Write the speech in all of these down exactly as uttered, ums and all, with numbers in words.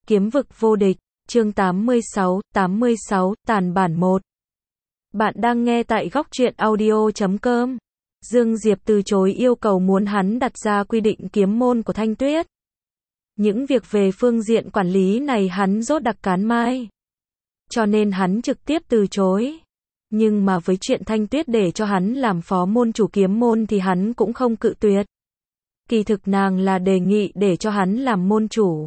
Kiếm vực vô địch, chương tám mươi sáu, tám mươi sáu, tàn bản một. Bạn đang nghe tại góc truyện audio chấm com. Dương Diệp từ chối yêu cầu muốn hắn đặt ra quy định kiếm môn của Thanh Tuyết. Những việc về phương diện quản lý này hắn rốt đặc cán mai. Cho nên hắn trực tiếp từ chối. Nhưng mà với chuyện Thanh Tuyết để cho hắn làm phó môn chủ kiếm môn thì hắn cũng không cự tuyệt. Kỳ thực nàng là đề nghị để cho hắn làm môn chủ.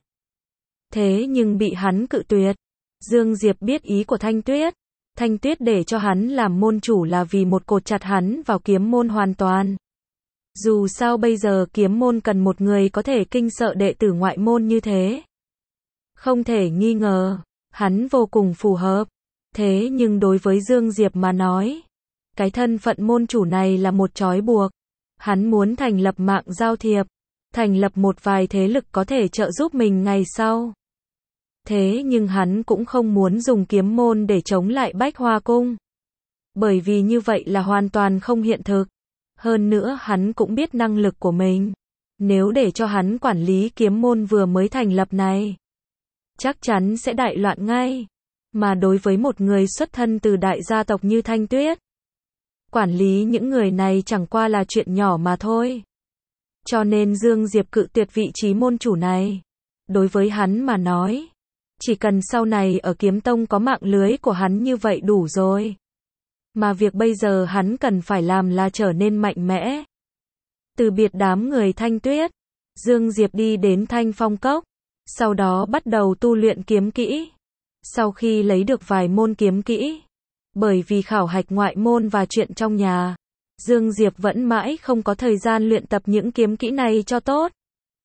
Thế nhưng bị hắn cự tuyệt. Dương Diệp biết ý của Thanh Tuyết. Thanh Tuyết để cho hắn làm môn chủ là vì một cột chặt hắn vào kiếm môn hoàn toàn. Dù sao bây giờ kiếm môn cần một người có thể kinh sợ đệ tử ngoại môn như thế. Không thể nghi ngờ, hắn vô cùng phù hợp. Thế nhưng đối với Dương Diệp mà nói, cái thân phận môn chủ này là một trói buộc. Hắn muốn thành lập mạng giao thiệp, thành lập một vài thế lực có thể trợ giúp mình ngày sau. Thế nhưng hắn cũng không muốn dùng kiếm môn để chống lại Bách Hoa Cung. Bởi vì như vậy là hoàn toàn không hiện thực. Hơn nữa hắn cũng biết năng lực của mình. Nếu để cho hắn quản lý kiếm môn vừa mới thành lập này, chắc chắn sẽ đại loạn ngay. Mà đối với một người xuất thân từ đại gia tộc như Thanh Tuyết, quản lý những người này chẳng qua là chuyện nhỏ mà thôi. Cho nên Dương Diệp cự tuyệt vị trí môn chủ này. Đối với hắn mà nói, chỉ cần sau này ở kiếm tông có mạng lưới của hắn như vậy đủ rồi. Mà việc bây giờ hắn cần phải làm là trở nên mạnh mẽ. Từ biệt đám người Thanh Tuyết, Dương Diệp đi đến Thanh Phong Cốc, sau đó bắt đầu tu luyện kiếm kỹ. Sau khi lấy được vài môn kiếm kỹ, bởi vì khảo hạch ngoại môn và chuyện trong nhà, Dương Diệp vẫn mãi không có thời gian luyện tập những kiếm kỹ này cho tốt.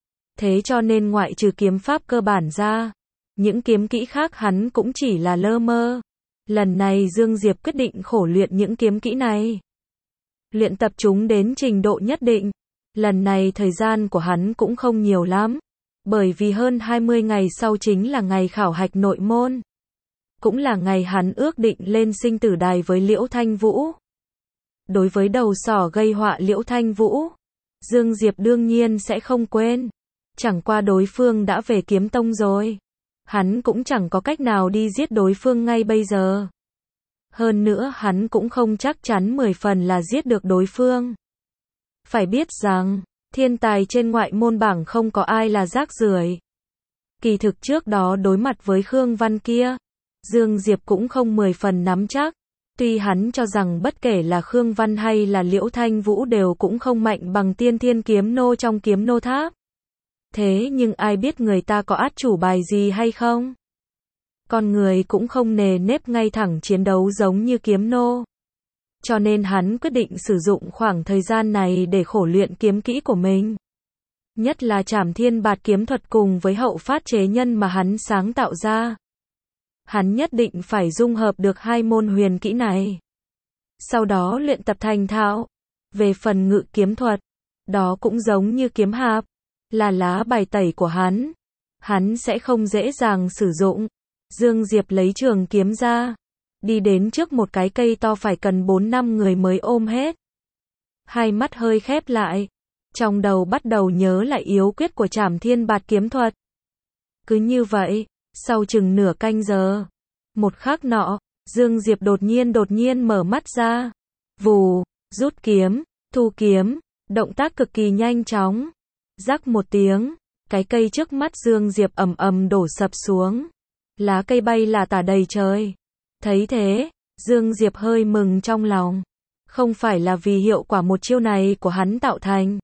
Thế cho nên ngoại trừ kiếm pháp cơ bản ra, những kiếm kỹ khác hắn cũng chỉ là lơ mơ. Lần này Dương Diệp quyết định khổ luyện những kiếm kỹ này. Luyện tập chúng đến trình độ nhất định. Lần này thời gian của hắn cũng không nhiều lắm. Bởi vì hơn hai mươi ngày sau chính là ngày khảo hạch nội môn. Cũng là ngày hắn ước định lên sinh tử đài với Liễu Thanh Vũ. Đối với đầu sỏ gây họa Liễu Thanh Vũ, Dương Diệp đương nhiên sẽ không quên. Chẳng qua đối phương đã về kiếm tông rồi. Hắn cũng chẳng có cách nào đi giết đối phương ngay bây giờ. Hơn nữa hắn cũng không chắc chắn mười phần là giết được đối phương. Phải biết rằng, thiên tài trên ngoại môn bảng không có ai là rác rưởi. Kỳ thực trước đó đối mặt với Khương Văn kia, Dương Diệp cũng không mười phần nắm chắc. Tuy hắn cho rằng bất kể là Khương Văn hay là Liễu Thanh Vũ đều cũng không mạnh bằng Tiên Thiên Kiếm Nô trong Kiếm Nô Tháp. Thế nhưng ai biết người ta có át chủ bài gì hay không? Con người cũng không nề nếp ngay thẳng chiến đấu giống như kiếm nô. Cho nên hắn quyết định sử dụng khoảng thời gian này để khổ luyện kiếm kỹ của mình. Nhất là Trảm Thiên Bạt kiếm thuật cùng với hậu phát chế nhân mà hắn sáng tạo ra. Hắn nhất định phải dung hợp được hai môn huyền kỹ này. Sau đó luyện tập thành thạo. Về phần ngự kiếm thuật, đó cũng giống như kiếm hạp, là lá bài tẩy của hắn. Hắn sẽ không dễ dàng sử dụng. Dương Diệp lấy trường kiếm ra, đi đến trước một cái cây to phải cần bốn năm người mới ôm hết. Hai mắt hơi khép lại, trong đầu bắt đầu nhớ lại yếu quyết của Trảm Thiên Bạt kiếm thuật. Cứ như vậy, sau chừng nửa canh giờ, một khắc nọ, Dương Diệp đột nhiên đột nhiên mở mắt ra. Vù, rút kiếm, thu kiếm, động tác cực kỳ nhanh chóng. Rắc một tiếng, cái cây trước mắt Dương Diệp ầm ầm đổ sập xuống. Lá cây bay là tả đầy trời. Thấy thế, Dương Diệp hơi mừng trong lòng. Không phải là vì hiệu quả một chiêu này của hắn tạo thành,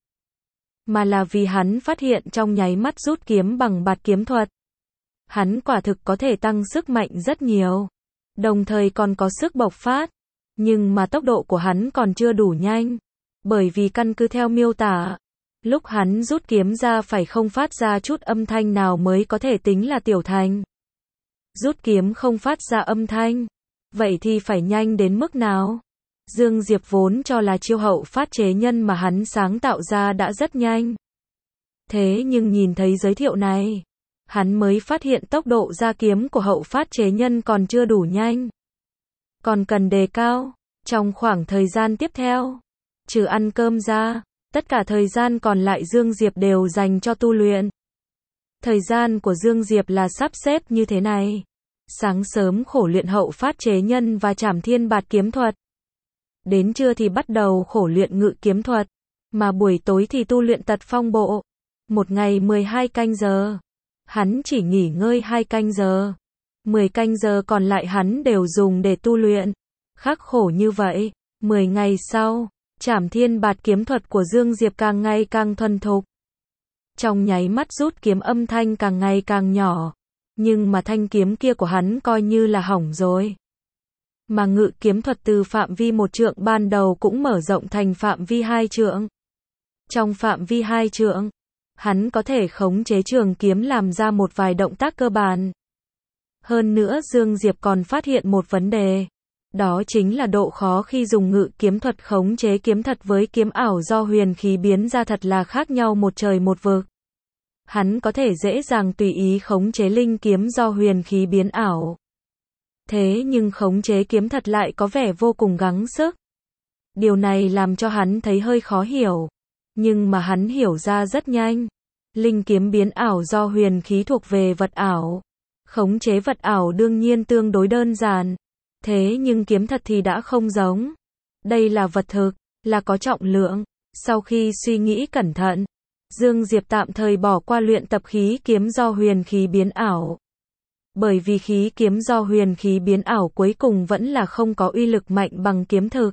mà là vì hắn phát hiện trong nháy mắt rút kiếm bằng bạt kiếm thuật, hắn quả thực có thể tăng sức mạnh rất nhiều. Đồng thời còn có sức bộc phát. Nhưng mà tốc độ của hắn còn chưa đủ nhanh. Bởi vì căn cứ theo miêu tả, lúc hắn rút kiếm ra phải không phát ra chút âm thanh nào mới có thể tính là tiểu thành. Rút kiếm không phát ra âm thanh, vậy thì phải nhanh đến mức nào? Dương Diệp vốn cho là chiêu hậu phát chế nhân mà hắn sáng tạo ra đã rất nhanh. Thế nhưng nhìn thấy giới thiệu này, hắn mới phát hiện tốc độ ra kiếm của hậu phát chế nhân còn chưa đủ nhanh. Còn cần đề cao. Trong khoảng thời gian tiếp theo, trừ ăn cơm ra, tất cả thời gian còn lại Dương Diệp đều dành cho tu luyện. Thời gian của Dương Diệp là sắp xếp như thế này. Sáng sớm khổ luyện hậu phát chế nhân và trảm thiên bạt kiếm thuật. Đến trưa thì bắt đầu khổ luyện ngự kiếm thuật. Mà buổi tối thì tu luyện tật phong bộ. Một ngày mười hai canh giờ. Hắn chỉ nghỉ ngơi hai canh giờ. mười canh giờ còn lại hắn đều dùng để tu luyện. Khắc khổ như vậy. mười ngày sau, trảm thiên bạt kiếm thuật của Dương Diệp càng ngày càng thuần thục. Trong nháy mắt rút kiếm âm thanh càng ngày càng nhỏ. Nhưng mà thanh kiếm kia của hắn coi như là hỏng rồi. Mà ngự kiếm thuật từ phạm vi một trượng ban đầu cũng mở rộng thành phạm vi hai trượng. Trong phạm vi hai trượng, hắn có thể khống chế trường kiếm làm ra một vài động tác cơ bản. Hơn nữa Dương Diệp còn phát hiện một vấn đề. Đó chính là độ khó khi dùng ngự kiếm thuật khống chế kiếm thật với kiếm ảo do huyền khí biến ra thật là khác nhau một trời một vực. Hắn có thể dễ dàng tùy ý khống chế linh kiếm do huyền khí biến ảo. Thế nhưng khống chế kiếm thật lại có vẻ vô cùng gắng sức. Điều này làm cho hắn thấy hơi khó hiểu. Nhưng mà hắn hiểu ra rất nhanh. Linh kiếm biến ảo do huyền khí thuộc về vật ảo. Khống chế vật ảo đương nhiên tương đối đơn giản. Thế nhưng kiếm thật thì đã không giống. Đây là vật thực, là có trọng lượng. Sau khi suy nghĩ cẩn thận, Dương Diệp tạm thời bỏ qua luyện tập khí kiếm do huyền khí biến ảo. Bởi vì khí kiếm do huyền khí biến ảo cuối cùng vẫn là không có uy lực mạnh bằng kiếm thực.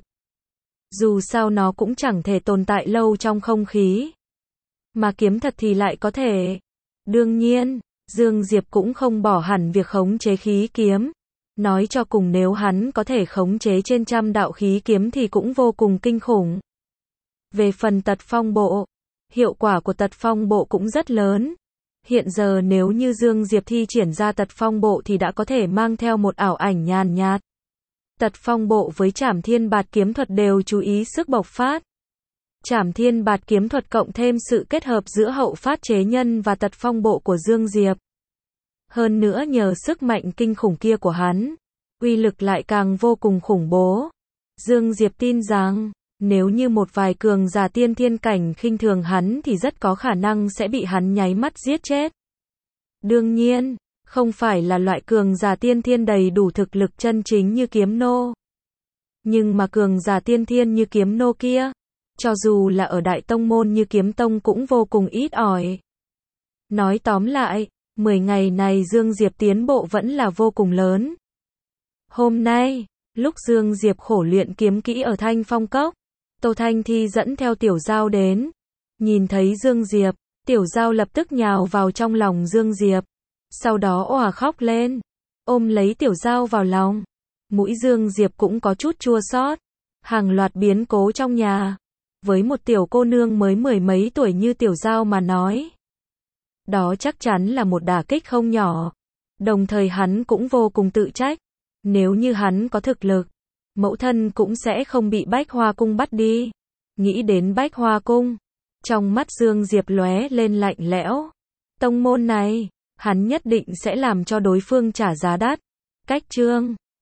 Dù sao nó cũng chẳng thể tồn tại lâu trong không khí. Mà kiếm thật thì lại có thể. Đương nhiên, Dương Diệp cũng không bỏ hẳn việc khống chế khí kiếm. Nói cho cùng nếu hắn có thể khống chế trên trăm đạo khí kiếm thì cũng vô cùng kinh khủng. Về phần tật phong bộ, hiệu quả của tật phong bộ cũng rất lớn. Hiện giờ nếu như Dương Diệp thi triển ra tật phong bộ thì đã có thể mang theo một ảo ảnh nhàn nhạt. Tật phong bộ với trảm thiên bạt kiếm thuật đều chú ý sức bộc phát. Trảm thiên bạt kiếm thuật cộng thêm sự kết hợp giữa hậu phát chế nhân và tật phong bộ của Dương Diệp. Hơn nữa nhờ sức mạnh kinh khủng kia của hắn, uy lực lại càng vô cùng khủng bố. Dương Diệp tin rằng, nếu như một vài cường giả tiên thiên cảnh khinh thường hắn thì rất có khả năng sẽ bị hắn nháy mắt giết chết. Đương nhiên, không phải là loại cường giả tiên thiên đầy đủ thực lực chân chính như kiếm nô. Nhưng mà cường giả tiên thiên như kiếm nô kia, cho dù là ở đại tông môn như kiếm tông cũng vô cùng ít ỏi. Nói tóm lại, mười ngày này Dương Diệp tiến bộ vẫn là vô cùng lớn. Hôm nay, lúc Dương Diệp khổ luyện kiếm kỹ ở Thanh Phong Cốc, Tô Thanh Thi dẫn theo Tiểu Giao đến. Nhìn thấy Dương Diệp, Tiểu Giao lập tức nhào vào trong lòng Dương Diệp. Sau đó òa khóc lên, ôm lấy Tiểu Giao vào lòng. Mũi Dương Diệp cũng có chút chua xót. Hàng loạt biến cố trong nhà. Với một tiểu cô nương mới mười mấy tuổi như Tiểu Giao mà nói, đó chắc chắn là một đả kích không nhỏ. Đồng thời hắn cũng vô cùng tự trách. Nếu như hắn có thực lực, mẫu thân cũng sẽ không bị Bách Hoa Cung bắt đi. Nghĩ đến Bách Hoa Cung, trong mắt Dương Diệp lóe lên lạnh lẽo. Tông môn này, hắn nhất định sẽ làm cho đối phương trả giá đắt. Cách chương